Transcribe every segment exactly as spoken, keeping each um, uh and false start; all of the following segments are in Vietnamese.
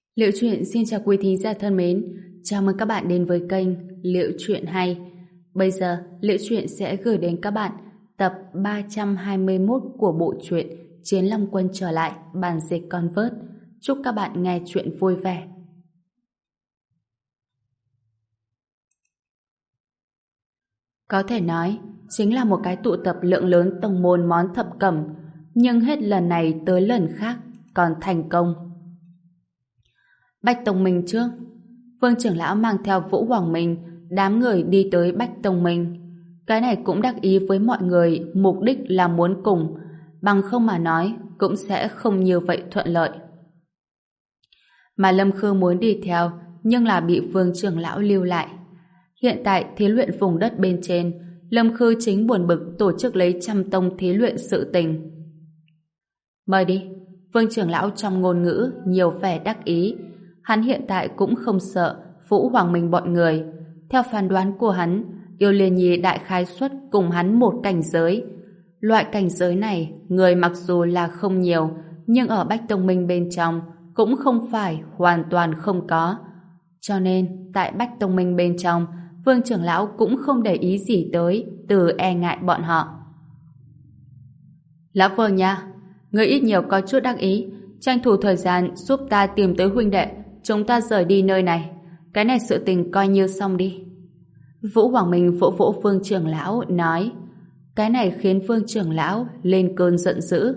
Liệu Chuyện xin chào quý thính giả thân mến, chào mừng các bạn đến với kênh Liệu Chuyện Hay. Bây giờ, Liệu Chuyện sẽ gửi đến các bạn tập ba trăm hai mươi mốt của bộ truyện Chiến Long Quân trở lại, bản dịch Convert. Chúc các bạn nghe chuyện vui vẻ. Có thể nói, chính là một cái tụ tập lượng lớn tông môn món thập cẩm, nhưng hết lần này tới lần khác còn thành công. Bách Tông Minh trước. Vương trưởng lão mang theo Vũ Hoàng Minh, đám người đi tới Bách Tông Minh. Cái này cũng đắc ý với mọi người, mục đích là muốn cùng, bằng không mà nói cũng sẽ không như vậy thuận lợi. Mà Lâm Khư muốn đi theo, nhưng là bị Vương trưởng lão lưu lại. Hiện tại thí luyện vùng đất bên trên, Lâm Khư chính buồn bực tổ chức lấy trăm tông thí luyện sự tình. Mời đi. Vương trưởng lão trong ngôn ngữ nhiều vẻ đắc ý. Hắn hiện tại cũng không sợ Vũ Hoàng Minh bọn người. Theo phán đoán của hắn, Yêu Liên Nhi đại khái suất cùng hắn một cảnh giới. Loại cảnh giới này, người mặc dù là không nhiều, nhưng ở Bách Tông Minh bên trong cũng không phải hoàn toàn không có. Cho nên, tại Bách Tông Minh bên trong, Vương trưởng lão cũng không để ý gì tới, từ e ngại bọn họ. Lão Vương nha, người ít nhiều có chút đắc ý, tranh thủ thời gian giúp ta tìm tới huynh đệ, chúng ta rời đi nơi này. Cái này sự tình coi như xong đi. Vũ Hoàng Minh vỗ vỗ Vương trưởng lão nói. Cái này khiến Vương trưởng lão lên cơn giận dữ.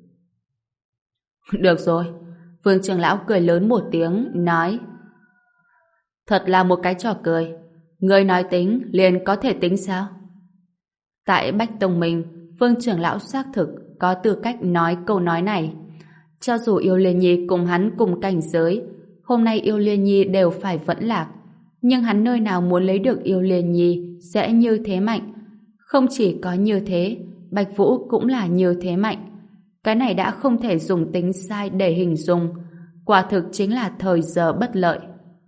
Được rồi. Vương trưởng lão cười lớn một tiếng nói. Thật là một cái trò cười. Người nói tính liền có thể tính sao? Tại Bách Tông Minh, Vương trưởng lão xác thực có tư cách nói câu nói này. Cho dù Yêu Liên Nhi cùng hắn cùng cảnh giới, hôm nay Yêu Liên Nhi đều phải vẫn lạc, nhưng hắn nơi nào muốn lấy được Yêu Liên Nhi sẽ như thế mạnh. Không chỉ có như thế, Bạch Vũ cũng là như thế mạnh. Cái này đã không thể dùng tính sai để hình dung, quả thực chính là thời giờ bất lợi.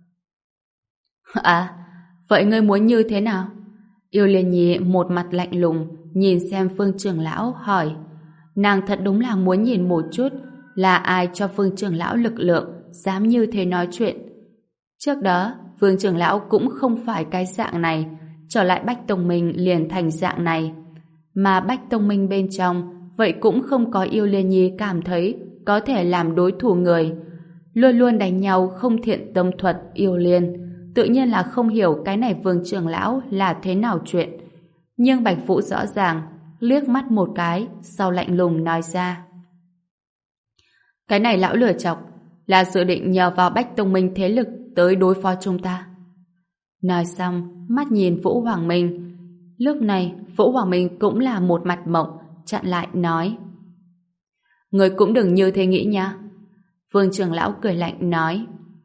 À, vậy ngươi muốn như thế nào? Yêu Liên Nhi một mặt lạnh lùng nhìn xem Vương trưởng lão hỏi. Nàng thật đúng là muốn nhìn một chút là ai cho Vương trưởng lão lực lượng dám như thế nói chuyện. Trước đó, Vương trưởng lão cũng không phải cái dạng này, trở lại Bách Tông Minh liền thành dạng này. Mà Bách Tông Minh bên trong, vậy cũng không có Yêu Liên Nhi cảm thấy có thể làm đối thủ người. Luôn luôn đánh nhau không thiện tâm thuật Yêu Liên, tự nhiên là không hiểu cái này Vương trưởng lão là thế nào chuyện. Nhưng Bạch Vũ rõ ràng, liếc mắt một cái, sau lạnh lùng nói ra. Cái này lão lừa chọc, là dự định nhờ vào Bách Tông Minh thế lực tới đối phó chúng ta. Nói xong, mắt nhìn Vũ Hoàng Minh. Lúc này, Vũ Hoàng Minh cũng là một mặt mộng, chặn lại nói. Người cũng đừng như thế nghĩ nha. Vương trưởng lão cười lạnh nói.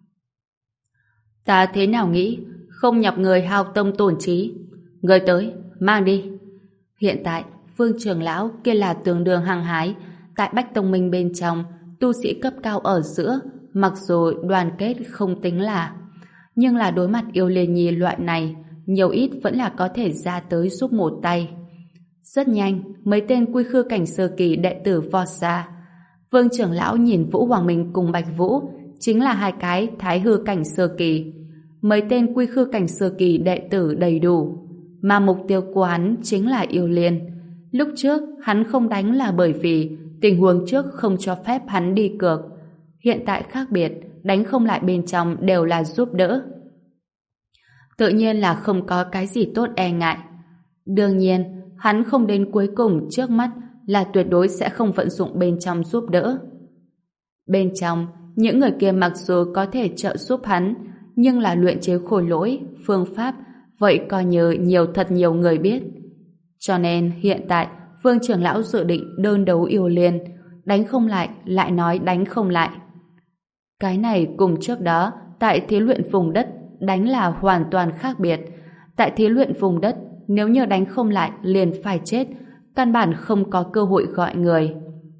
Ta thế nào nghĩ, không nhập người hao tâm tổn trí. Người tới, mang đi. Hiện tại, Vương trưởng lão kia là tương đương hăng hái, tại Bách Tông Minh bên trong, tu sĩ cấp cao ở giữa, mặc dù đoàn kết không tính là, nhưng là đối mặt Yêu Liên Nhi loại này, nhiều ít vẫn là có thể ra tới giúp một tay. Rất nhanh, mấy tên quy khư cảnh sơ kỳ đệ tử vọt ra. Vương trưởng lão nhìn Vũ Hoàng Minh cùng Bạch Vũ, chính là hai cái thái hư cảnh sơ kỳ. Mấy tên quy khư cảnh sơ kỳ đệ tử đầy đủ, mà mục tiêu của hắn chính là Yêu Liên. Lúc trước, hắn không đánh là bởi vì tình huống trước không cho phép hắn đi cược. Hiện tại khác biệt, đánh không lại bên trong đều là giúp đỡ. Tự nhiên là không có cái gì tốt e ngại. Đương nhiên, hắn không đến cuối cùng trước mắt là tuyệt đối sẽ không vận dụng bên trong giúp đỡ. Bên trong, những người kia mặc dù có thể trợ giúp hắn, nhưng là luyện chế khôi lỗi, phương pháp, vậy coi như nhiều thật nhiều người biết. Cho nên hiện tại, Vương trưởng lão dự định đơn đấu Yêu Liên, đánh không lại, lại nói đánh không lại. Cái này cùng trước đó, tại thí luyện vùng đất, đánh là hoàn toàn khác biệt. Tại thí luyện vùng đất, nếu như đánh không lại liền phải chết, căn bản không có cơ hội gọi người.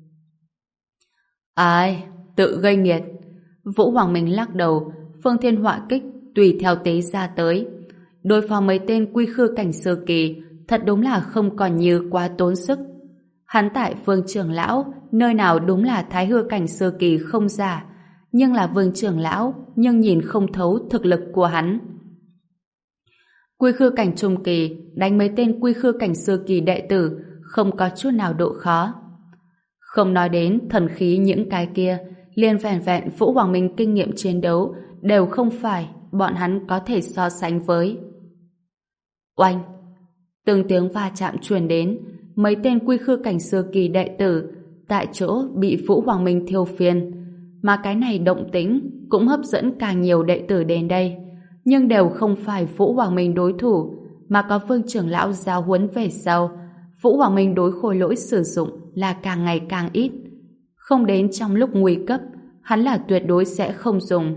Ai, tự gây nghiệt. Vũ Hoàng Minh lắc đầu, Phương Thiên Họa Kích tùy theo tế ra tới. Đối phó mấy tên quy khư cảnh sơ kỳ, thật đúng là không còn như quá tốn sức. Hắn tại Vương trưởng lão, nơi nào đúng là thái hư cảnh sơ kỳ không giả, nhưng là Vương trưởng lão, nhưng nhìn không thấu thực lực của hắn. Quy khư cảnh trung kỳ đánh mấy tên quy khư cảnh sơ kỳ đệ tử không có chút nào độ khó. Không nói đến thần khí những cái kia, liền vẹn vẹn Vũ Hoàng Minh kinh nghiệm chiến đấu đều không phải bọn hắn có thể so sánh với. Oanh! Từng tiếng va chạm truyền đến, mấy tên quy khư cảnh sơ kỳ đệ tử tại chỗ bị Vũ Hoàng Minh thiêu phiên, mà cái này động tĩnh cũng hấp dẫn càng nhiều đệ tử đến đây, nhưng đều không phải Vũ Hoàng Minh đối thủ, mà có Vương trưởng lão giáo huấn về sau, Vũ Hoàng Minh đối khôi lỗi sử dụng là càng ngày càng ít. Không đến trong lúc nguy cấp, hắn là tuyệt đối sẽ không dùng.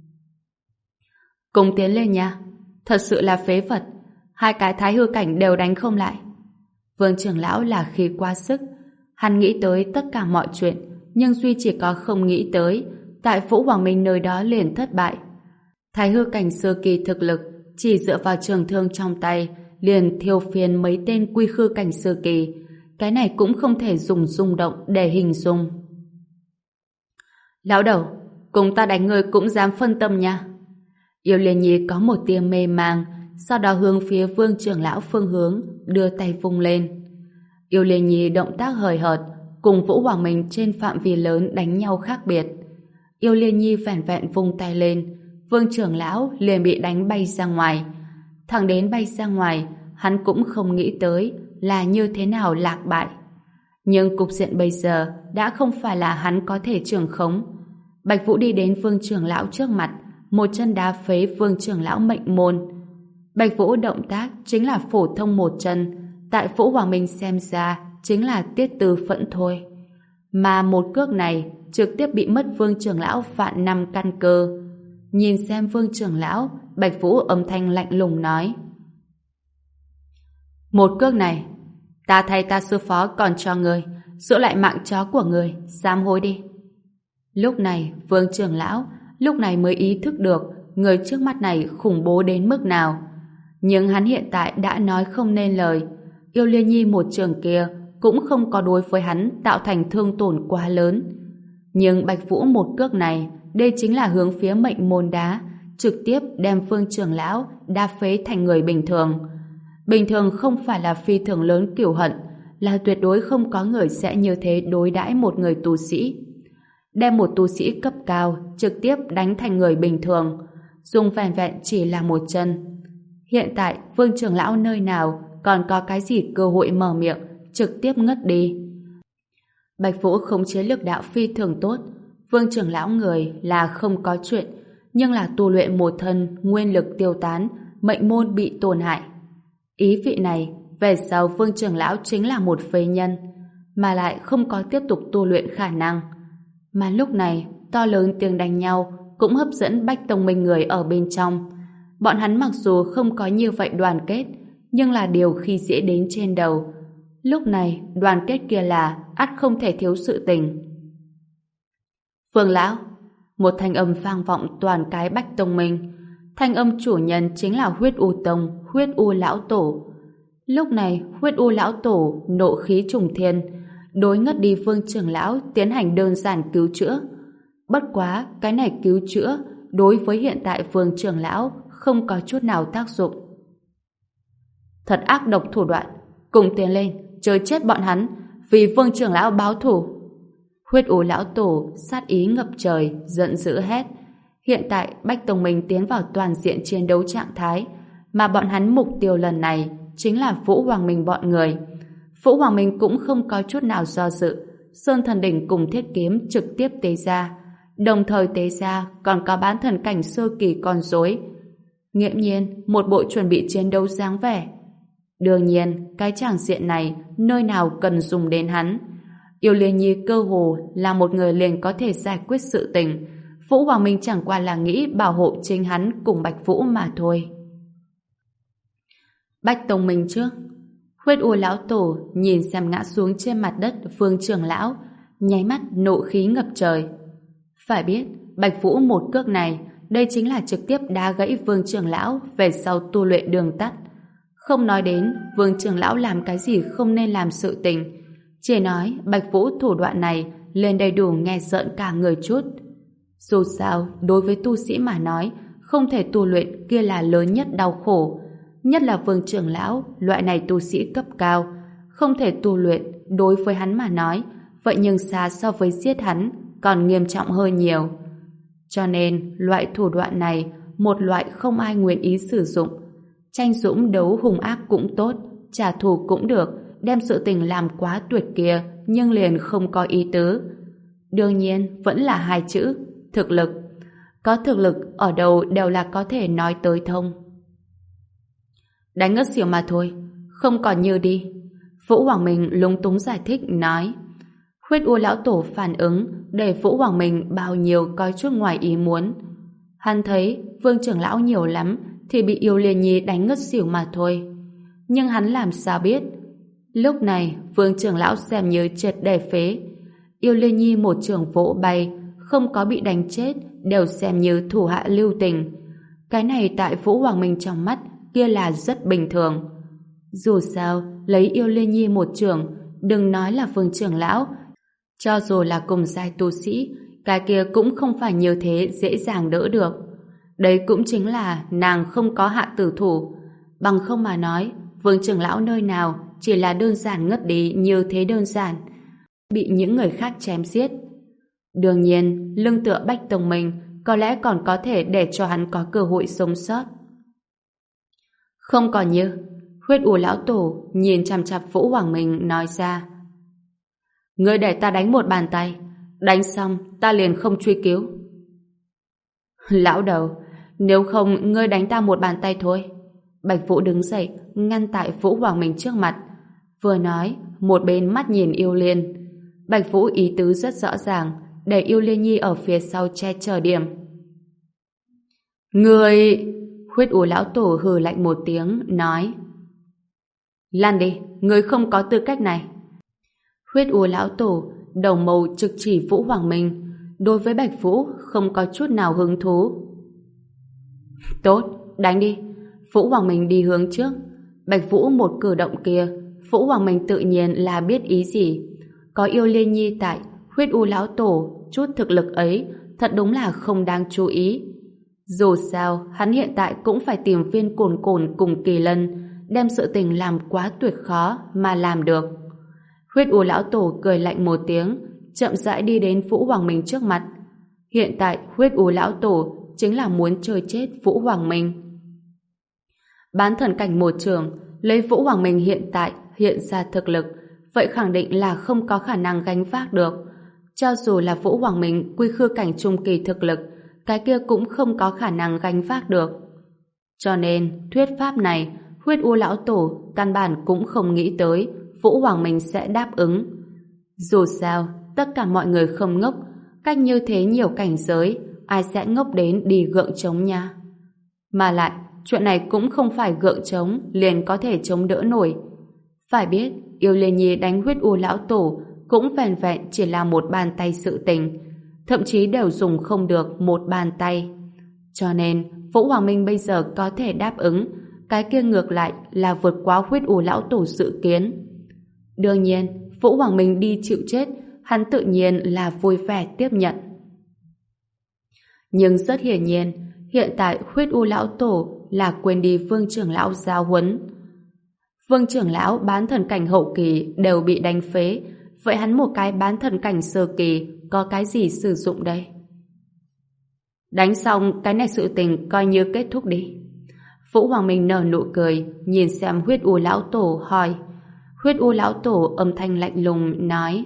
Cùng tiến lên nha, thật sự là phế vật, hai cái thái hư cảnh đều đánh không lại. Vương trưởng lão là khi quá sức, hắn nghĩ tới tất cả mọi chuyện, nhưng duy chỉ có không nghĩ tới, tại Vũ Hoàng Minh nơi đó liền thất bại. Thái hư cảnh sơ kỳ thực lực chỉ dựa vào trường thương trong tay liền thiêu phiền mấy tên quy khư cảnh sơ kỳ, cái này cũng không thể dùng rung động để hình dung. Lão đầu, cùng ta đánh người cũng dám phân tâm nha. Yêu Liên Nhi có một tia mê mang, sau đó hướng phía Vương trưởng lão phương hướng đưa tay vung lên. Yêu Liên Nhi động tác hời hợt, cùng Vũ Hoàng Minh trên phạm vi lớn đánh nhau khác biệt. Yêu Liên Nhi vẻn vẹn vung tay lên, Vương trưởng lão liền bị đánh bay ra ngoài. Thẳng đến bay ra ngoài, hắn cũng không nghĩ tới là như thế nào lạc bại. Nhưng cục diện bây giờ đã không phải là hắn có thể trưởng khống. Bạch Vũ đi đến Vương trưởng lão trước mặt, một chân đá phế Vương trưởng lão mệnh môn. Bạch Vũ động tác chính là phổ thông một chân, tại Vũ Hoàng Minh xem ra chính là tiết từ phận thôi. Mà một cước này trực tiếp bị mất Vương trưởng lão vạn năm căn cơ. Nhìn xem Vương trưởng lão, Bạch Vũ âm thanh lạnh lùng nói: một cước này, ta thay ta sư phó còn cho người, giữ lại mạng chó của người, sám hối đi. Lúc này, Vương trưởng lão lúc này mới ý thức được người trước mắt này khủng bố đến mức nào. Nhưng hắn hiện tại đã nói không nên lời. Yêu Liên Nhi một trường kia cũng không có đối với hắn tạo thành thương tổn quá lớn. Nhưng Bạch Vũ một cước này, đây chính là hướng phía mệnh môn đá, trực tiếp đem Vương trưởng lão đá phế thành người bình thường. Bình thường không phải là phi thường lớn cửu hận, là tuyệt đối không có người sẽ như thế đối đãi một người tu sĩ. Đem một tu sĩ cấp cao trực tiếp đánh thành người bình thường, dùng vẹn vẹn chỉ là một chân. Hiện tại Vương trưởng lão nơi nào còn có cái gì cơ hội mở miệng, trực tiếp ngất đi. Bạch Vũ không chế lực đạo phi thường tốt. Vương trưởng lão người là không có chuyện, nhưng là tu luyện một thân nguyên lực tiêu tán, mệnh môn bị tổn hại. Ý vị này, về sau Vương trưởng lão chính là một phế nhân, mà lại không có tiếp tục tu luyện khả năng. Mà lúc này, to lớn tiếng đánh nhau cũng hấp dẫn Bách Tông Minh người ở bên trong. Bọn hắn mặc dù không có như vậy đoàn kết, nhưng là điều khi dễ đến trên đầu. Lúc này, đoàn kết kia là ắt không thể thiếu sự tình. Phương lão, một thanh âm vang vọng toàn cái Bách Tông Minh. Thanh âm chủ nhân chính là Huyết U Tông, Huyết U lão tổ. Lúc này, Huyết U lão tổ nộ khí trùng thiên, đối ngất đi Vương trưởng lão tiến hành đơn giản cứu chữa. Bất quá, cái này cứu chữa đối với hiện tại Vương trưởng lão không có chút nào tác dụng. Thật ác độc thủ đoạn, cùng tiến lên, chơi chết bọn hắn, vì Vương trưởng lão báo thù. Huyết U lão tổ sát ý ngập trời, giận dữ hét. Hiện tại Bách Tông Minh tiến vào toàn diện chiến đấu trạng thái, mà bọn hắn mục tiêu lần này chính là Vũ Hoàng Minh bọn người. Vũ Hoàng Minh cũng không có chút nào do dự, Sơn Thần Đỉnh cùng Thiết Kiếm trực tiếp tế ra, đồng thời tế ra còn có bán thần cảnh sơ kỳ con rối. Nghiễm nhiên một bộ chuẩn bị chiến đấu dáng vẻ. Đương nhiên cái tràng diện này nơi nào cần dùng đến hắn. Yêu Liên Nhi cơ hồ là một người liền có thể giải quyết sự tình. Vũ Hoàng Minh chẳng qua là nghĩ bảo hộ chính hắn cùng Bạch Vũ mà thôi. Bách Tông Minh trước. Huyết U lão tổ nhìn xem ngã xuống trên mặt đất Vương trưởng lão, nháy mắt nộ khí ngập trời. Phải biết, Bạch Vũ một cước này, đây chính là trực tiếp đá gãy Vương trưởng lão về sau tu luyện đường tắt. Không nói đến Vương trưởng lão làm cái gì không nên làm sự tình, chỉ nói Bạch Vũ thủ đoạn này lên đầy đủ nghe rợn cả người chút. Dù sao, đối với tu sĩ mà nói, không thể tu luyện kia là lớn nhất đau khổ. Nhất là Vương trưởng lão, loại này tu sĩ cấp cao. Không thể tu luyện, đối với hắn mà nói, vậy nhưng xa so với giết hắn, còn nghiêm trọng hơn nhiều. Cho nên, loại thủ đoạn này, một loại không ai nguyện ý sử dụng. Tranh dũng đấu hung ác cũng tốt, trả thù cũng được, đem sự tình làm quá tuyệt kia, nhưng liền không có ý tứ. Đương nhiên, vẫn là hai chữ, thực lực. Có thực lực, ở đâu đều là có thể nói tới thông. Đánh ngất xỉu mà thôi, không còn như đi. Vũ Hoàng Minh lúng túng giải thích, nói. Huyết U lão tổ phản ứng để Vũ Hoàng Minh bao nhiêu coi chút ngoài ý muốn. Hắn thấy Vương trưởng lão nhiều lắm thì bị Yêu Liên Nhi đánh ngất xỉu mà thôi. Nhưng hắn làm sao biết? Lúc này Vương trưởng lão xem như triệt để phế. Yêu Liên Nhi một trường vỗ bay, không có bị đánh chết, đều xem như thủ hạ lưu tình. Cái này tại Vũ Hoàng Minh trong mắt kia là rất bình thường. Dù sao, lấy Yêu Liên Nhi một trường, đừng nói là Vương trưởng lão, cho dù là cùng giai tu sĩ, cái kia cũng không phải như thế dễ dàng đỡ được. Đấy cũng chính là nàng không có hạ tử thủ. Bằng không mà nói, Vương trưởng lão nơi nào chỉ là đơn giản ngất đi như thế đơn giản, bị những người khác chém giết. Đương nhiên, lưng tựa Bách Tông Minh có lẽ còn có thể để cho hắn có cơ hội sống sót. Không còn như, Huyết U lão tổ nhìn chằm chằm Vũ Hoàng Minh nói ra. Ngươi để ta đánh một bàn tay, đánh xong ta liền không truy cứu. Lão đầu, nếu không ngươi đánh ta một bàn tay thôi. Bạch Vũ đứng dậy, ngăn tại Vũ Hoàng Minh trước mặt. Vừa nói, một bên mắt nhìn Yêu Liên. Bạch Vũ ý tứ rất rõ ràng, để Yêu Liên Nhi ở phía sau che chở điểm. Ngươi... Huyết U lão tổ hừ lạnh một tiếng, nói. Lan đi, ngươi không có tư cách này. Huyết U lão tổ đầu mâu trực chỉ Vũ Hoàng Minh, đối với Bạch Vũ không có chút nào hứng thú. Tốt, đánh đi. Vũ Hoàng Minh đi hướng trước. Bạch Vũ một cử động kia, Vũ Hoàng Minh tự nhiên là biết ý gì. Có Yêu Liên Nhi tại, Huyết U lão tổ chút thực lực ấy thật đúng là không đáng chú ý. Dù sao, hắn hiện tại cũng phải tìm viên cồn cồn cùng Kỳ Lân, đem sự tình làm quá tuyệt khó mà làm được. Huyết U lão tổ cười lạnh một tiếng, chậm rãi đi đến Vũ Hoàng Minh trước mặt. Hiện tại Huyết U lão tổ chính là muốn chơi chết Vũ Hoàng Minh. Bán thần cảnh một trường, lấy Vũ Hoàng Minh hiện tại hiện ra thực lực, vậy khẳng định là không có khả năng gánh vác được. Cho dù là Vũ Hoàng Minh quy khư cảnh trung kỳ thực lực, cái kia cũng không có khả năng gánh vác được. Cho nên, thuyết pháp này, Huyết U lão tổ căn bản cũng không nghĩ tới Vũ Hoàng Minh sẽ đáp ứng. Dù sao, tất cả mọi người không ngốc, cách như thế nhiều cảnh giới, ai sẽ ngốc đến đi gượng chống nha. Mà lại, chuyện này cũng không phải gượng chống liền có thể chống đỡ nổi. Phải biết, Yêu Liên Nhi đánh Huyết U lão tổ cũng vẹn vẹn chỉ là một bàn tay sự tình, thậm chí đều dùng không được một bàn tay. Cho nên, Vũ Hoàng Minh bây giờ có thể đáp ứng, cái kia ngược lại là vượt quá Huyết U lão tổ dự kiến. Đương nhiên, Vũ Hoàng Minh đi chịu chết, hắn tự nhiên là vui vẻ tiếp nhận. Nhưng rất hiển nhiên, hiện tại Huyết U lão tổ là quên đi Vương trưởng lão giao huấn. Vương trưởng lão bán thần cảnh hậu kỳ đều bị đánh phế, vậy hắn một cái bán thần cảnh sơ kỳ có cái gì sử dụng đây? Đánh xong cái này sự tình coi như kết thúc đi. Vũ Hoàng Minh nở nụ cười, nhìn xem Huyết U lão tổ hỏi. Huyết U lão tổ âm thanh lạnh lùng nói.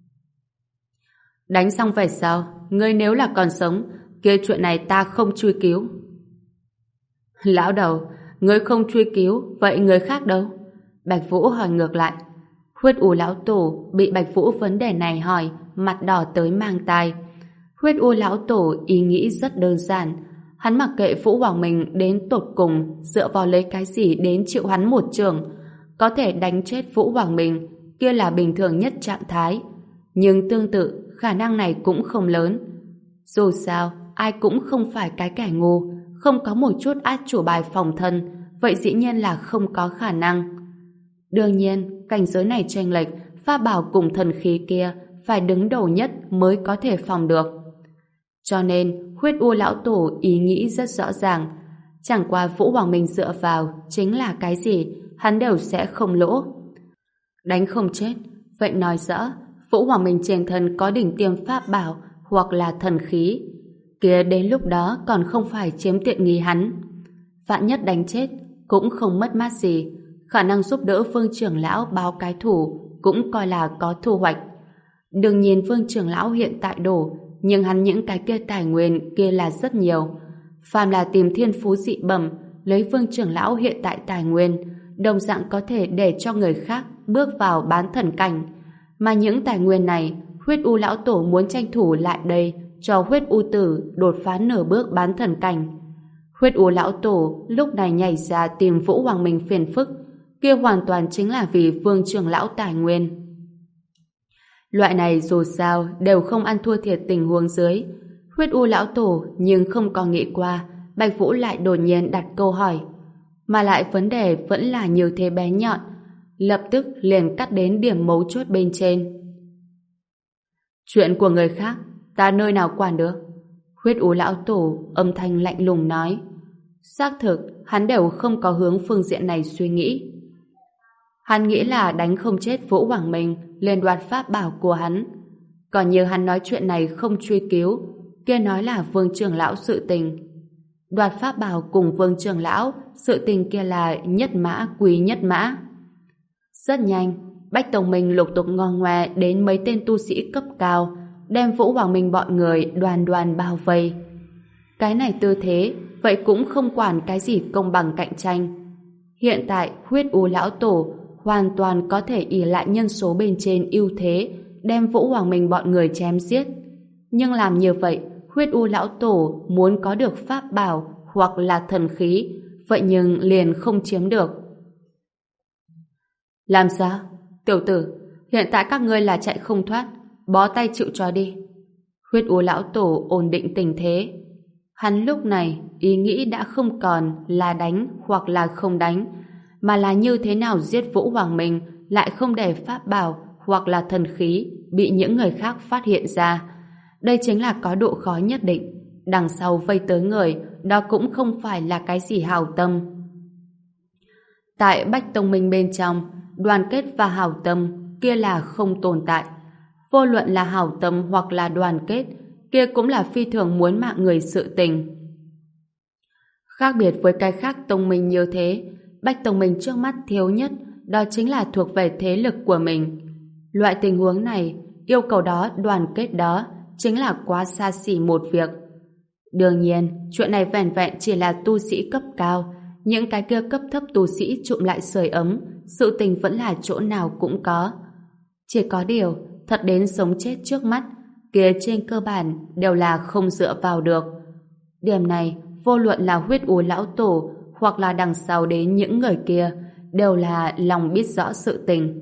Đánh xong về sau, ngươi nếu là còn sống, kia chuyện này ta không truy cứu. Lão đầu, ngươi không truy cứu, vậy người khác đâu? Bạch Vũ hỏi ngược lại. Huyết U lão tổ bị Bạch Vũ vấn đề này hỏi, mặt đỏ tới mang tai. Huyết U lão tổ ý nghĩ rất đơn giản, hắn mặc kệ Vũ Hoàng Minh đến tột cùng dựa vào lấy cái gì đến chịu hắn một trường. Có thể đánh chết Vũ Hoàng Minh, kia là bình thường nhất trạng thái. Nhưng tương tự, khả năng này cũng không lớn. Dù sao, ai cũng không phải cái kẻ ngu, không có một chút át chủ bài phòng thân, vậy dĩ nhiên là không có khả năng. Đương nhiên, cảnh giới này chênh lệch, pháp bảo cùng thần khí kia phải đứng đầu nhất mới có thể phòng được. Cho nên huyết u lão tổ ý nghĩ rất rõ ràng. Chẳng qua Vũ Hoàng Minh dựa vào chính là cái gì, hắn đều sẽ không lỗ. Đánh không chết, vậy nói rõ Vũ Hoàng Minh trên thân có đỉnh tiêm pháp bảo hoặc là thần khí. Kia đến lúc đó còn không phải chiếm tiện nghi hắn. Vạn nhất đánh chết cũng không mất mát gì, khả năng giúp đỡ Vương trưởng lão báo cái thủ cũng coi là có thu hoạch. Đừng nhìn Vương trưởng lão hiện tại đổ, nhưng hắn những cái kia tài nguyên kia là rất nhiều. Phàm là tìm thiên phú dị bẩm, lấy Vương trưởng lão hiện tại tài nguyên, đồng dạng có thể để cho người khác bước vào bán thần cảnh. Mà những tài nguyên này, huyết u lão tổ muốn tranh thủ lại đây cho huyết u tử đột phá nửa bước bán thần cảnh. Huyết u lão tổ lúc này nhảy ra tìm Vũ Hoàng Minh phiền phức, kia hoàn toàn chính là vì Vương trưởng lão tài nguyên. Loại này dù sao đều không ăn thua thiệt tình huống dưới. Huyết u lão tổ nhưng không có nghĩ qua Bạch Vũ lại đột nhiên đặt câu hỏi, mà lại vấn đề vẫn là như thế bé nhọn, lập tức liền cắt đến điểm mấu chốt bên trên. Chuyện của người khác ta nơi nào quản được? Huyết u lão tổ âm thanh lạnh lùng nói. Xác thực hắn đều không có hướng phương diện này suy nghĩ. Hắn nghĩ là đánh không chết Vũ Hoàng Minh lên đoạt pháp bảo của hắn. Còn như hắn nói chuyện này không truy cứu, kia nói là Vương trưởng lão sự tình. Đoạt pháp bảo cùng Vương trưởng lão, sự tình kia là nhất mã quý nhất mã. Rất nhanh, Bách Tông Minh lục tục ngò ngoe đến mấy tên tu sĩ cấp cao, đem Vũ Hoàng Minh bọn người đoàn đoàn bao vây. Cái này tư thế, vậy cũng không quản cái gì công bằng cạnh tranh. Hiện tại, huyết u lão tổ hoàn toàn có thể ỷ lại nhân số bên trên ưu thế, đem Vũ Hoàng Minh bọn người chém giết. Nhưng làm như vậy, huyết u lão tổ muốn có được pháp bảo hoặc là thần khí, vậy nhưng liền không chiếm được. Làm sao? Tiểu tử, hiện tại các ngươi là chạy không thoát, bó tay chịu cho đi. Huyết u lão tổ ổn định tình thế. Hắn lúc này ý nghĩ đã không còn là đánh hoặc là không đánh, mà là như thế nào giết Vũ Hoàng Minh lại không để pháp bảo hoặc là thần khí bị những người khác phát hiện ra. Đây chính là có độ khó nhất định. Đằng sau vây tới người, đó cũng không phải là cái gì hảo tâm. Tại Bách Tông Minh bên trong, đoàn kết và hảo tâm kia là không tồn tại. Vô luận là hảo tâm hoặc là đoàn kết, kia cũng là phi thường muốn mạng người sự tình. Khác biệt với cái khác tông minh như thế, Bách Tông Minh trước mắt thiếu nhất đó chính là thuộc về thế lực của mình. Loại tình huống này, yêu cầu đó, đoàn kết đó chính là quá xa xỉ một việc. Đương nhiên, chuyện này vẻn vẹn chỉ là tu sĩ cấp cao, những cái kia cấp thấp tu sĩ trụm lại sưởi ấm, sự tình vẫn là chỗ nào cũng có. Chỉ có điều, thật đến sống chết trước mắt, kia trên cơ bản đều là không dựa vào được. Điểm này, vô luận là huyết u lão tổ hoặc là đằng sau đến những người kia, đều là lòng biết rõ sự tình.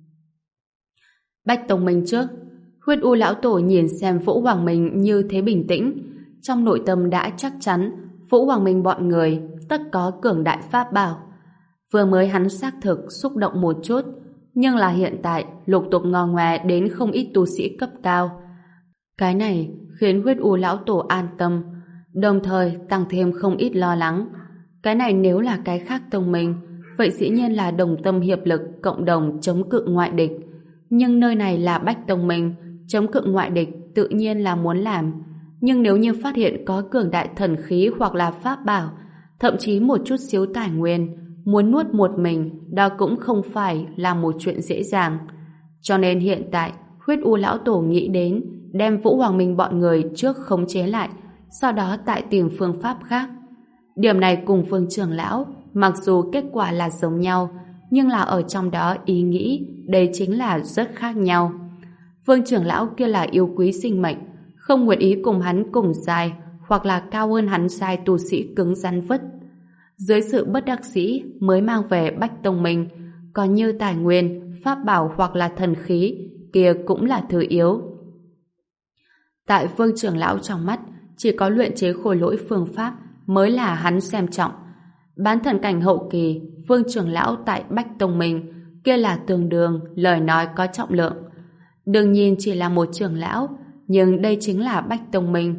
Bách Tông Minh trước, huyết u lão tổ nhìn xem Vũ Hoàng Minh như thế bình tĩnh, trong nội tâm đã chắc chắn Vũ Hoàng Minh bọn người tất có cường đại pháp bảo. Vừa mới hắn xác thực xúc động một chút, nhưng là hiện tại lục tục ngò ngoe đến không ít tu sĩ cấp cao. Cái này khiến huyết u lão tổ an tâm, đồng thời tăng thêm không ít lo lắng. Cái này nếu là cái khác tông minh, vậy dĩ nhiên là đồng tâm hiệp lực cộng đồng chống cự ngoại địch. Nhưng nơi này là Bách Tông Minh, chống cự ngoại địch tự nhiên là muốn làm. Nhưng nếu như phát hiện có cường đại thần khí hoặc là pháp bảo, thậm chí một chút xíu tài nguyên, muốn nuốt một mình, đó cũng không phải là một chuyện dễ dàng. Cho nên hiện tại, huyết u lão tổ nghĩ đến đem Vũ Hoàng Minh bọn người trước khống chế lại, sau đó tại tìm phương pháp khác. Điểm này cùng Vương trưởng lão, mặc dù kết quả là giống nhau, nhưng là ở trong đó ý nghĩ, đây chính là rất khác nhau. Vương trưởng lão kia là yêu quý sinh mệnh, không nguyện ý cùng hắn cùng giai, hoặc là cao hơn hắn giai tu sĩ cứng rắn vứt. Dưới sự bất đắc dĩ mới mang về Bách Tông Minh, còn như tài nguyên, pháp bảo hoặc là thần khí, kia cũng là thứ yếu. Tại Vương trưởng lão trong mắt, chỉ có luyện chế khôi lỗi phương pháp mới là hắn xem trọng. Bán thần cảnh hậu kỳ, Vương trưởng lão tại Bách Tông Minh, kia là tương đương lời nói có trọng lượng. Đừng nhìn chỉ là một trưởng lão, nhưng đây chính là Bách Tông Minh.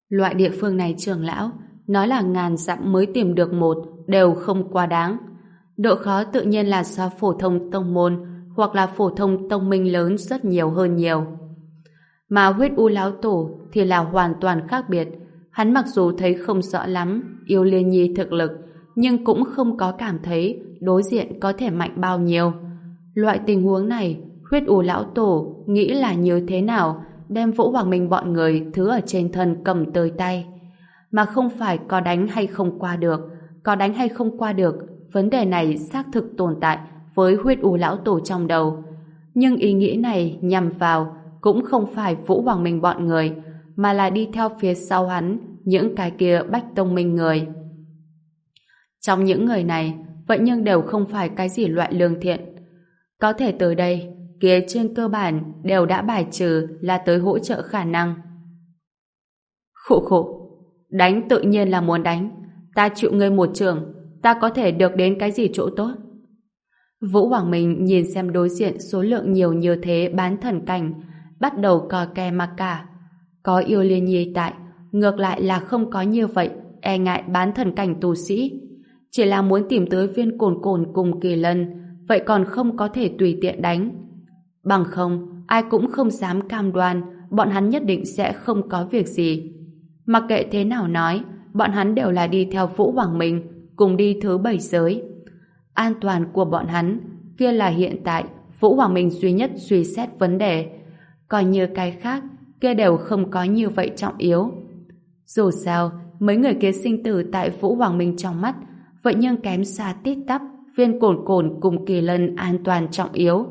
Loại địa phương này trưởng lão, nói là ngàn dặm mới tìm được một, đều không quá đáng. Độ khó tự nhiên là so phổ thông tông môn hoặc là phổ thông tông minh lớn rất nhiều hơn nhiều. Mà huyết u lão tổ thì là hoàn toàn khác biệt. Hắn mặc dù thấy không rõ lắm yêu liên nhi thực lực, nhưng cũng không có cảm thấy đối diện có thể mạnh bao nhiêu. Loại tình huống này, huyết u lão tổ nghĩ là như thế nào đem Vũ Hoàng Minh bọn người thứ ở trên thân cầm tới tay. Mà không phải có đánh hay không qua được. Có đánh hay không qua được, vấn đề này xác thực tồn tại với huyết u lão tổ trong đầu. Nhưng ý nghĩ này nhằm vào cũng không phải Vũ Hoàng Minh bọn người, mà là đi theo phía sau hắn những cái kia Bách Tông Minh người. Trong những người này, vậy nhưng đều không phải cái gì loại lương thiện. Có thể tới đây, kia trên cơ bản đều đã bài trừ là tới hỗ trợ khả năng. Khụ khụ, đánh tự nhiên là muốn đánh. Ta chịu ngươi một trường, ta có thể được đến cái gì chỗ tốt? Vũ Hoàng Minh nhìn xem đối diện số lượng nhiều như thế bán thần cảnh, bắt đầu cò kè mặc cả. Có yêu liên nhi tại, ngược lại là không có như vậy, e ngại bán thần cảnh tu sĩ. Chỉ là muốn tìm tới viên cồn cồn cùng kỳ lân, vậy còn không có thể tùy tiện đánh. Bằng không, ai cũng không dám cam đoan bọn hắn nhất định sẽ không có việc gì. Mặc kệ thế nào nói, bọn hắn đều là đi theo Vũ Hoàng Minh, cùng đi thứ bảy giới. An toàn của bọn hắn, kia là hiện tại Vũ Hoàng Minh duy nhất suy xét vấn đề. Còn như cái khác, kia đều không có như vậy trọng yếu. Dù sao, mấy người kia sinh tử tại Vũ Hoàng Minh trong mắt, vậy nhưng kém xa tít tắp viên cồn cồn cùng kỳ lân an toàn trọng yếu.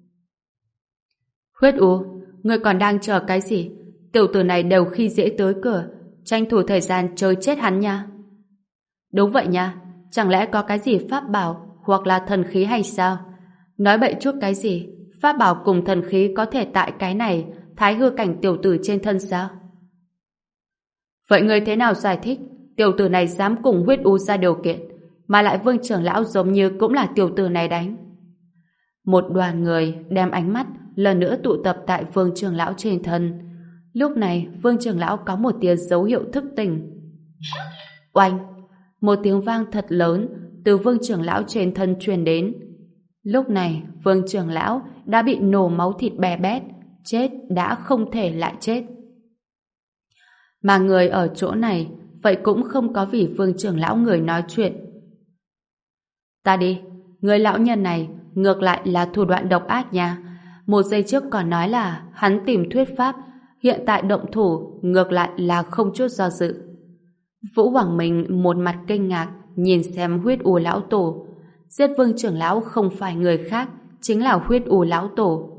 Huyết U, ngươi còn đang chờ cái gì? Tiểu tử này đều khi dễ tới cửa, tranh thủ thời gian chơi chết hắn nha. Đúng vậy nha, chẳng lẽ có cái gì pháp bảo hoặc là thần khí hay sao? Nói bậy chút cái gì? Pháp bảo cùng thần khí có thể tại cái này thái hư cảnh tiểu tử trên thân sao? Vậy ngươi thế nào giải thích tiểu tử này dám cùng Huyết U ra điều kiện, mà lại Vương trưởng lão giống như cũng là tiểu tử này đánh? Một đoàn người đem ánh mắt lần nữa tụ tập tại Vương trưởng lão trên thân. Lúc này Vương trưởng lão có một tia dấu hiệu thức tỉnh. Oanh! Một tiếng vang thật lớn từ Vương trưởng lão trên thân truyền đến. Lúc này Vương trưởng lão đã bị nổ máu thịt bè bét, chết đã không thể lại chết. Mà người ở chỗ này vậy cũng không có vì Vương trưởng lão người nói chuyện. Ta đi, người lão nhân này ngược lại là thủ đoạn độc ác nha. Một giây trước còn nói là hắn tìm thuyết pháp, hiện tại động thủ ngược lại là không chút do dự. Vũ Hoàng Minh một mặt kinh ngạc nhìn xem Huyết U lão tổ. Giết Vương trưởng lão không phải người khác, chính là Huyết U lão tổ.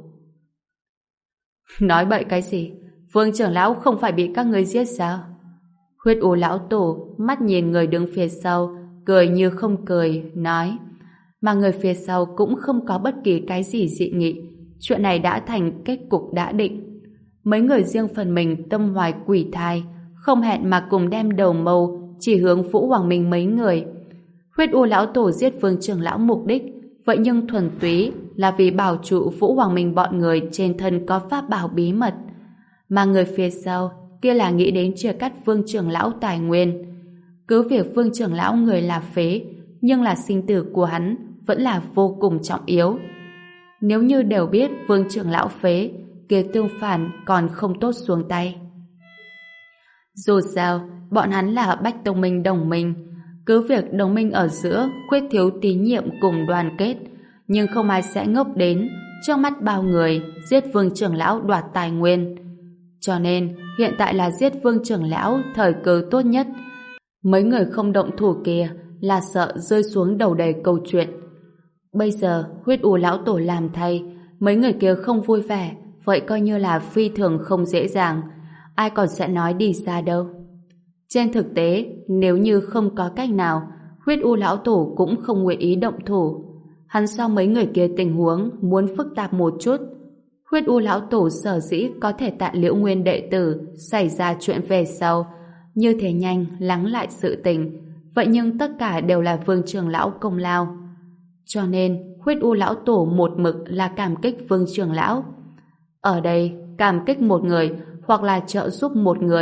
Nói bậy cái gì? Vương trưởng lão không phải bị các ngươi giết sao? Huyết U lão tổ mắt nhìn người đứng phía sau, cười như không cười, nói. Mà người phía sau cũng không có bất kỳ cái gì dị nghị. Chuyện này đã thành kết cục đã định. Mấy người riêng phần mình tâm hoài quỷ thai, không hẹn mà cùng đem đầu mâu chỉ hướng Vũ Hoàng Minh mấy người. Huyết U lão tổ giết Vương trưởng lão mục đích, vậy nhưng thuần túy là vì bảo trụ Vũ Hoàng Minh bọn người trên thân có pháp bảo bí mật. Mà người phía sau kia là nghĩ đến chia cắt Vương trưởng lão tài nguyên. Cứ việc Vương trưởng lão người là phế, nhưng là sinh tử của hắn vẫn là vô cùng trọng yếu. Nếu như đều biết Vương trưởng lão phế, kia tương phản còn không tốt xuống tay. Dù sao, bọn hắn là Bách Tông Minh đồng minh, cứ việc đồng minh ở giữa khuyết thiếu tín nhiệm cùng đoàn kết, nhưng không ai sẽ ngốc đến trước mắt bao người giết Vương trưởng lão đoạt tài nguyên. Cho nên hiện tại là giết Vương trưởng lão thời cơ tốt nhất. Mấy người không động thủ kia là sợ rơi xuống đầu đầy câu chuyện. Bây giờ Huyết U lão tổ làm thay, mấy người kia không vui vẻ, vậy coi như là phi thường không dễ dàng. Ai còn sẽ nói đi xa đâu. Trên thực tế, nếu như không có cách nào, Huyết U lão tổ cũng không nguyện ý động thủ. Hắn so mấy người kia tình huống muốn phức tạp một chút. Huyết U lão tổ sở dĩ có thể tại Liễu Nguyên đệ tử xảy ra chuyện về sau, như thế nhanh lắng lại sự tình, vậy nhưng tất cả đều là Vương trưởng lão công lao. Cho nên Huyết U lão tổ một mực là cảm kích Vương trưởng lão. Ở đây cảm kích một người hoặc là trợ giúp một người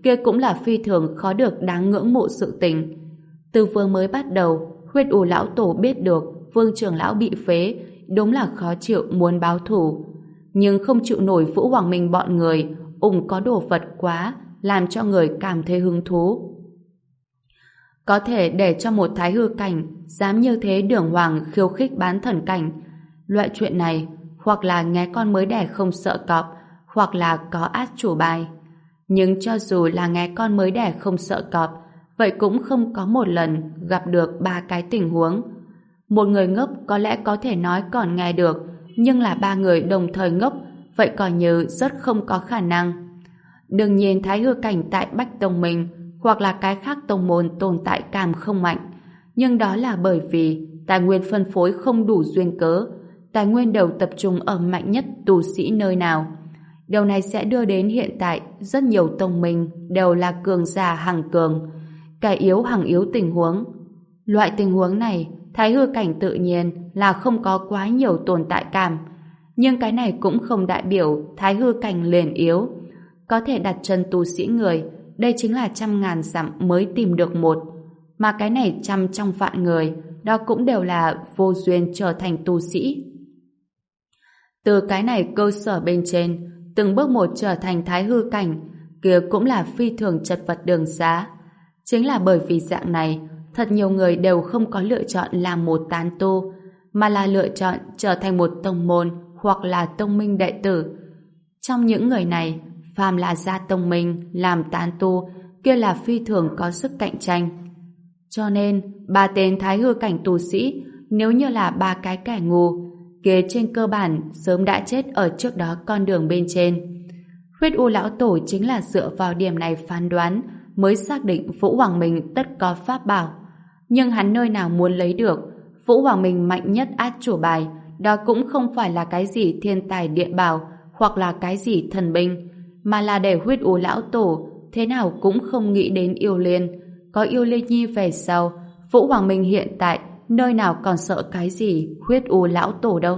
kia cũng là phi thường khó được đáng ngưỡng mộ sự tình. Từ vừa mới bắt đầu, Huyết U lão tổ biết được Vương trưởng lão bị phế, đúng là khó chịu muốn báo thù. Nhưng không chịu nổi Vũ Hoàng Minh bọn người, ủng có đồ vật quá, làm cho người cảm thấy hứng thú. Có thể để cho một thái hư cảnh dám như thế đường hoàng khiêu khích bán thần cảnh. Loại chuyện này, hoặc là nghe con mới đẻ không sợ cọp, hoặc là có át chủ bài. Nhưng cho dù là nghe con mới đẻ không sợ cọp, vậy cũng không có một lần gặp được ba cái tình huống. Một người ngốc có lẽ có thể nói còn nghe được, nhưng là ba người đồng thời ngốc, vậy coi như rất không có khả năng. Đương nhiên thái hư cảnh tại Bách Tông mình hoặc là cái khác tông môn tồn tại càng không mạnh, nhưng đó là bởi vì tài nguyên phân phối không đủ duyên cớ, tài nguyên đều tập trung ở mạnh nhất tu sĩ nơi nào. Điều này sẽ đưa đến hiện tại rất nhiều tông minh đều là cường giả hàng cường, cái yếu hàng yếu tình huống. Loại tình huống này, thái hư cảnh tự nhiên là không có quá nhiều tồn tại cảm, nhưng cái này cũng không đại biểu thái hư cảnh liền yếu. Có thể đặt chân tu sĩ người, đây chính là trăm ngàn dặm mới tìm được một, mà cái này trăm trong vạn người, đó cũng đều là vô duyên trở thành tu sĩ. Từ cái này cơ sở bên trên, từng bước một trở thành thái hư cảnh, kia cũng là phi thường chật vật đường xá. Chính là bởi vì dạng này, thật nhiều người đều không có lựa chọn làm một tán tu, mà là lựa chọn trở thành một tông môn hoặc là tông minh đệ tử. Trong những người này, phàm là ra tông minh làm tán tu, kia là phi thường có sức cạnh tranh. Cho nên, ba tên thái hư cảnh tu sĩ, nếu như là ba cái kẻ ngu, kia trên cơ bản sớm đã chết ở trước đó con đường bên trên. Huyết U lão tổ chính là dựa vào điểm này phán đoán mới xác định Vũ Hoàng Minh tất có pháp bảo. Nhưng hắn nơi nào muốn lấy được Vũ Hoàng Minh mạnh nhất át chủ bài, đó cũng không phải là cái gì thiên tài địa bảo hoặc là cái gì thần binh, mà là để Huyết U lão tổ thế nào cũng không nghĩ đến yêu liên. Có yêu liên nhi về sau, Vũ Hoàng Minh hiện tại nơi nào còn sợ cái gì Huyết U lão tổ đâu.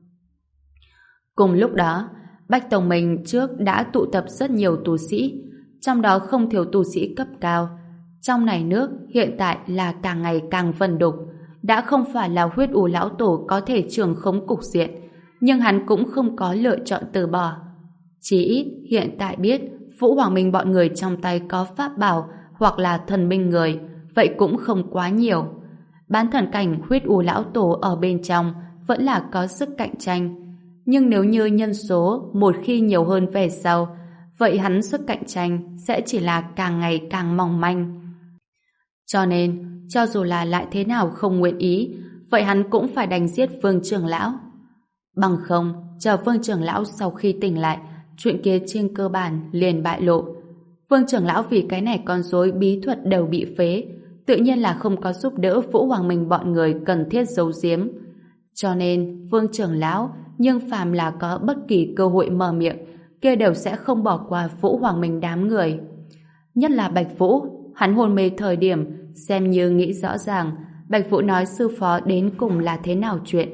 Cùng lúc đó, Bách Tông Minh trước đã tụ tập rất nhiều tu sĩ, trong đó không thiếu tu sĩ cấp cao. Trong này nước hiện tại là càng ngày càng vần đục, đã không phải là Huyết U lão tổ có thể trường khống cục diện, nhưng hắn cũng không có lựa chọn từ bỏ. Chỉ ít hiện tại biết Vũ Hoàng Minh bọn người trong tay có pháp bảo hoặc là thần binh người, vậy cũng không quá nhiều. Bán thần cảnh Huyết U lão tổ ở bên trong vẫn là có sức cạnh tranh, nhưng nếu như nhân số một khi nhiều hơn về sau, vậy hắn sức cạnh tranh sẽ chỉ là càng ngày càng mỏng manh. Cho nên, cho dù là lại thế nào không nguyện ý, vậy hắn cũng phải đánh giết Vương trưởng lão. Bằng không, chờ Vương trưởng lão sau khi tỉnh lại, chuyện kia trên cơ bản liền bại lộ. Vương trưởng lão vì cái này con rối bí thuật đều bị phế, tự nhiên là không có giúp đỡ Vũ Hoàng Minh bọn người cần thiết giấu giếm. Cho nên, Vương trưởng lão nhưng phàm là có bất kỳ cơ hội mở miệng, kia đều sẽ không bỏ qua Vũ Hoàng Minh đám người. Nhất là Bạch Vũ, hắn hôn mê thời điểm, xem như nghĩ rõ ràng Bạch Vũ nói sư phó đến cùng là thế nào chuyện.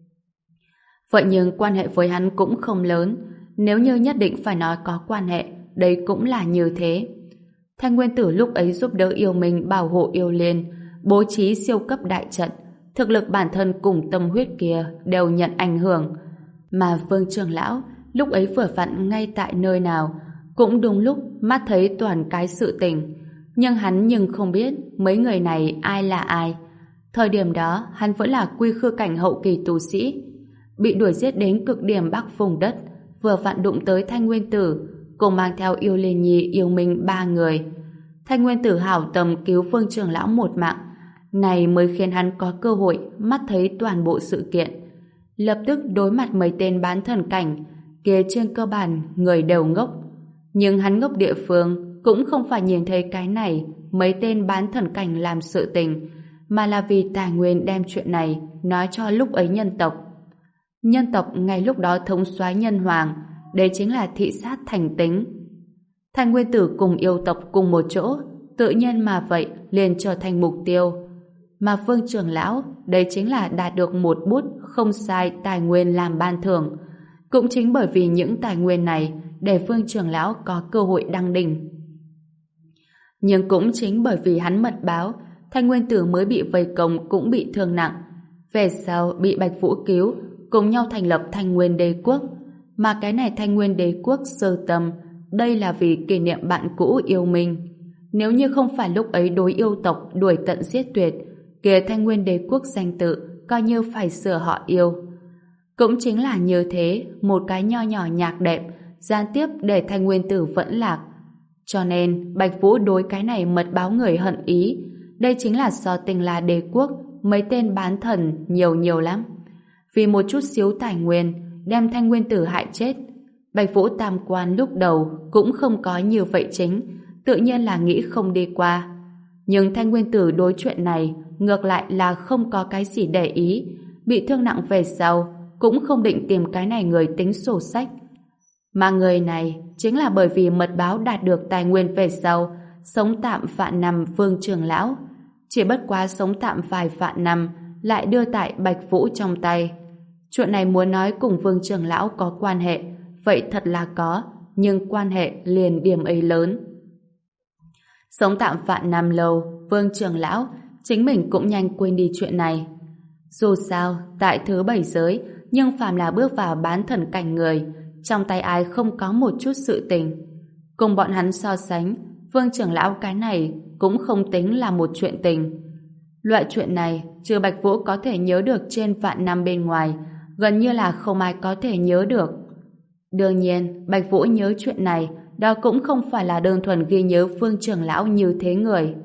Vậy nhưng quan hệ với hắn cũng không lớn, nếu như nhất định phải nói có quan hệ, đây cũng là như thế. Thanh Nguyên Tử lúc ấy giúp đỡ yêu mình bảo hộ yêu liên, bố trí siêu cấp đại trận, thực lực bản thân cùng tâm huyết kia đều nhận ảnh hưởng. Mà Vương trưởng lão lúc ấy vừa vặn ngay tại nơi nào, cũng đúng lúc mắt thấy toàn cái sự tình, nhưng hắn nhưng không biết mấy người này ai là ai. Thời điểm đó hắn vẫn là quy khư cảnh hậu kỳ tu sĩ, bị đuổi giết đến cực điểm bắc vùng đất, vừa vặn đụng tới Thanh Nguyên Tử, cùng mang theo yêu liên nhi yêu minh ba người. Thanh Nguyên Tử hảo tâm cứu Vương trưởng lão một mạng, này mới khiến hắn có cơ hội mắt thấy toàn bộ sự kiện. Lập tức đối mặt mấy tên bán thần cảnh, kia trên cơ bản người đều ngốc. Nhưng hắn ngốc địa phương cũng không phải nhìn thấy cái này mấy tên bán thần cảnh làm sự tình, mà là vì tài nguyên đem chuyện này nói cho lúc ấy nhân tộc. Nhân tộc ngay lúc đó thống soái nhân hoàng, đây chính là thị sát thành tính. Thanh Nguyên Tử cùng yêu tộc cùng một chỗ, tự nhiên mà vậy liền trở thành mục tiêu. Mà Vương trưởng lão, đây chính là đạt được một bút không sai tài nguyên làm ban thưởng. Cũng chính bởi vì những tài nguyên này để Vương trưởng lão có cơ hội đăng đỉnh. Nhưng cũng chính bởi vì hắn mật báo, Thanh Nguyên Tử mới bị vây công cũng bị thương nặng. Về sau bị Bạch Vũ cứu, cùng nhau thành lập Thanh Nguyên Đế Quốc. Mà cái này Thanh Nguyên Đế Quốc sơ tâm, đây là vì kỷ niệm bạn cũ yêu mình. Nếu như không phải lúc ấy đối yêu tộc đuổi tận giết tuyệt, kia Thanh Nguyên Đế Quốc danh tự coi như phải sửa họ yêu. Cũng chính là như thế, một cái nho nhỏ nhạc đẹp, gián tiếp để Thanh Nguyên Tử vẫn lạc. Cho nên, Bạch Vũ đối cái này mật báo người hận ý. Đây chính là do Tinh La Đế Quốc mấy tên bán thần nhiều nhiều lắm. Vì một chút xíu tài nguyên, đem Thanh Nguyên Tử hại chết. Bạch Vũ tam quan lúc đầu cũng không có như vậy chính, tự nhiên là nghĩ không đi qua. Nhưng Thanh Nguyên Tử đối chuyện này ngược lại là không có cái gì để ý, bị thương nặng về sau cũng không định tìm cái này người tính sổ sách. Mà người này chính là bởi vì mật báo đạt được tài nguyên về sau, sống tạm vạn năm Vương Trường Lão. Chỉ bất quá sống tạm vài vạn năm lại đưa tại Bạch Vũ trong tay. Chuyện này muốn nói cùng Vương Trường Lão có quan hệ, vậy thật là có, nhưng quan hệ liền điểm ấy lớn. Sống tạm vạn năm lâu, Vương Trường Lão chính mình cũng nhanh quên đi chuyện này. Dù sao, tại thứ bảy giới, nhưng phàm là bước vào bán thần cảnh người, trong tay ai không có một chút sự tình. Cùng bọn hắn so sánh, Vương Trưởng Lão cái này cũng không tính là một chuyện tình. Loại chuyện này, trừ Bạch Vũ có thể nhớ được trên vạn năm bên ngoài, gần như là không ai có thể nhớ được. Đương nhiên, Bạch Vũ nhớ chuyện này, đó cũng không phải là đơn thuần ghi nhớ Vương Trưởng Lão như thế người,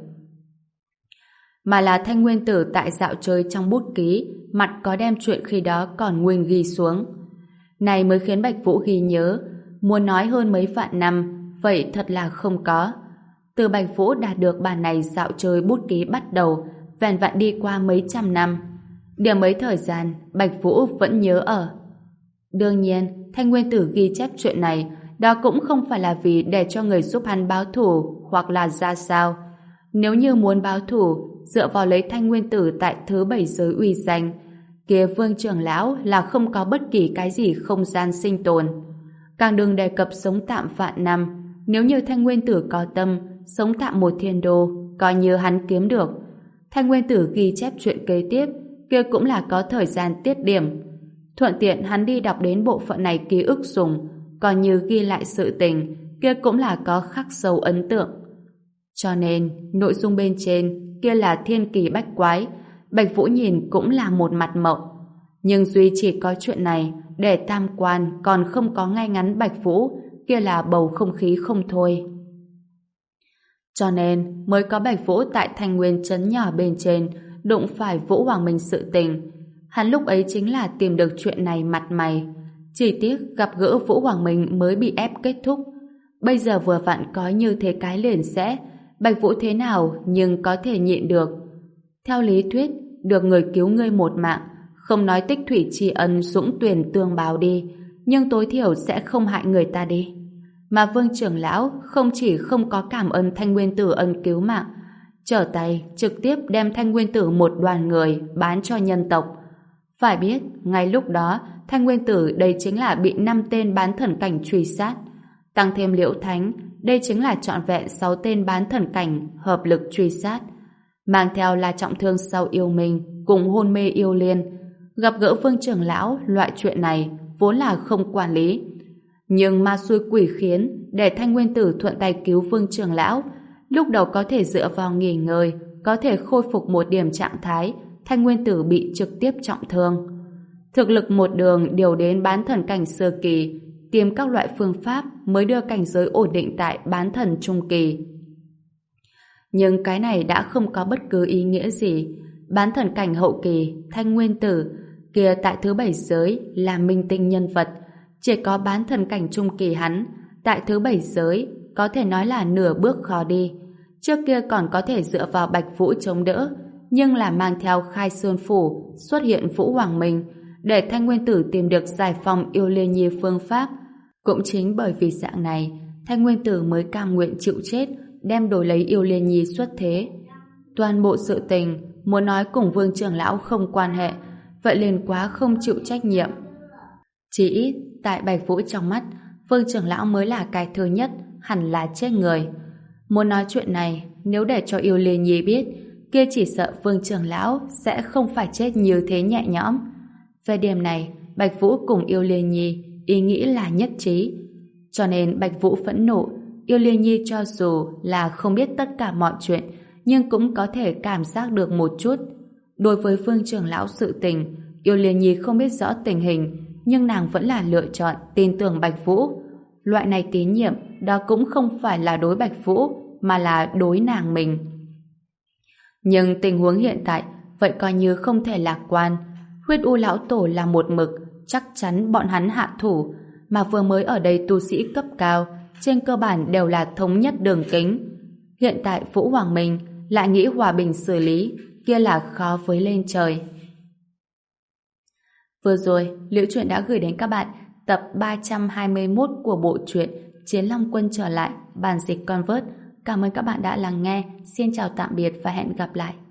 mà là Thanh Nguyên Tử tại dạo chơi trong bút ký, mặt có đem chuyện khi đó còn nguyên ghi xuống. Này mới khiến Bạch Vũ ghi nhớ, muốn nói hơn mấy vạn năm, vậy thật là không có. Từ Bạch Vũ đạt được bản này dạo chơi bút ký bắt đầu, vẹn vẹn đi qua mấy trăm năm. Điểm mấy thời gian, Bạch Vũ vẫn nhớ ở. Đương nhiên, Thanh Nguyên Tử ghi chép chuyện này, đó cũng không phải là vì để cho người giúp hắn báo thù hoặc là ra sao. Nếu như muốn báo thù, dựa vào lấy Thanh Nguyên Tử tại thứ bảy giới uy danh, kia Vương Trưởng Lão là không có bất kỳ cái gì không gian sinh tồn. Càng đừng đề cập sống tạm vạn năm. Nếu như Thanh Nguyên Tử có tâm, sống tạm một thiên đô, coi như hắn kiếm được. Thanh Nguyên Tử ghi chép chuyện kế tiếp, kia cũng là có thời gian tiết điểm. Thuận tiện hắn đi đọc đến bộ phận này ký ức dùng, coi như ghi lại sự tình, kia cũng là có khắc sâu ấn tượng. Cho nên, nội dung bên trên kia là thiên kỳ bách quái, Bạch Vũ nhìn cũng là một mặt mộng. Nhưng duy chỉ có chuyện này, để tam quan còn không có ngay ngắn Bạch Vũ, kia là bầu không khí không thôi. Cho nên, mới có Bạch Vũ tại Thanh Nguyên trấn nhỏ bên trên, đụng phải Vũ Hoàng Minh sự tình. Hắn lúc ấy chính là tìm được chuyện này mặt mày. Chỉ tiếc gặp gỡ Vũ Hoàng Minh mới bị ép kết thúc. Bây giờ vừa vặn có như thế cái liền sẽ, Bạch Vũ thế nào nhưng có thể nhịn được. Theo lý thuyết, được người cứu ngươi một mạng, không nói tích thủy tri ân dũng tuyển tương báo đi, nhưng tối thiểu sẽ không hại người ta đi. Mà Vương Trưởng Lão không chỉ không có cảm ơn Thanh Nguyên Tử ân cứu mạng, trở tay trực tiếp đem Thanh Nguyên Tử một đoàn người bán cho nhân tộc. Phải biết, ngay lúc đó, Thanh Nguyên Tử đây chính là bị năm tên bán thần cảnh truy sát. Tăng thêm Liễu Thánh, đây chính là trọn vẹn sáu tên bán thần cảnh hợp lực truy sát. Mang theo là trọng thương sau yêu mình, cùng hôn mê yêu liên. Gặp gỡ Vương Trưởng Lão, loại chuyện này vốn là không quản lý. Nhưng ma xui quỷ khiến để Thanh Nguyên Tử thuận tay cứu Vương Trưởng Lão. Lúc đầu có thể dựa vào nghỉ ngơi, có thể khôi phục một điểm trạng thái, Thanh Nguyên Tử bị trực tiếp trọng thương. Thực lực một đường điều đến bán thần cảnh sơ kỳ, tìm các loại phương pháp mới đưa cảnh giới ổn định tại bán thần trung kỳ. Nhưng cái này đã không có bất cứ ý nghĩa gì. Bán thần cảnh hậu kỳ, Thanh Nguyên Tử, kia tại thứ bảy giới là minh tinh nhân vật. Chỉ có bán thần cảnh trung kỳ hắn, tại thứ bảy giới, có thể nói là nửa bước khó đi. Trước kia còn có thể dựa vào Bạch Vũ chống đỡ, nhưng là mang theo Khai Sơn Phủ, xuất hiện Vũ Hoàng Minh, để Thanh Nguyên Tử tìm được giải phóng yêu liên nhi phương pháp. Cũng chính bởi vì dạng này, Thanh Nguyên Tử mới cam nguyện chịu chết, đem đổi lấy yêu liên nhi xuất thế. Toàn bộ sự tình, muốn nói cùng Vương Trưởng Lão không quan hệ, vậy liền quá không chịu trách nhiệm. Chỉ ít, tại Bạch Vũ trong mắt, Vương Trưởng Lão mới là cái thứ nhất, hẳn là chết người. Muốn nói chuyện này, nếu để cho Yêu Liên Nhi biết, kia chỉ sợ Vương trưởng lão sẽ không phải chết như thế nhẹ nhõm. Về điểm này, Bạch Vũ cùng Yêu Liên Nhi ý nghĩ là nhất trí. Cho nên Bạch Vũ phẫn nộ, Yêu Liên Nhi cho dù là không biết tất cả mọi chuyện, nhưng cũng có thể cảm giác được một chút. Đối với Vương trưởng lão sự tình, Yêu Liên Nhi không biết rõ tình hình, nhưng nàng vẫn là lựa chọn tin tưởng Bạch Vũ. Loại này tín nhiệm, đó cũng không phải là đối Bạch Vũ, mà là đối nàng mình. Nhưng tình huống hiện tại vậy coi như không thể lạc quan. Huyết U lão tổ là một mực, chắc chắn bọn hắn hạ thủ, mà vừa mới ở đây tu sĩ cấp cao, trên cơ bản đều là thống nhất đường kính. Hiện tại Vũ Hoàng Minh lại nghĩ hòa bình xử lý, kia là khó với lên trời. Vừa rồi, Liễu Chuyện đã gửi đến các bạn tập ba trăm hai mươi mốt của bộ truyện Chiến Long Quân trở lại, bản dịch Convert. Cảm ơn các bạn đã lắng nghe. Xin chào tạm biệt và hẹn gặp lại.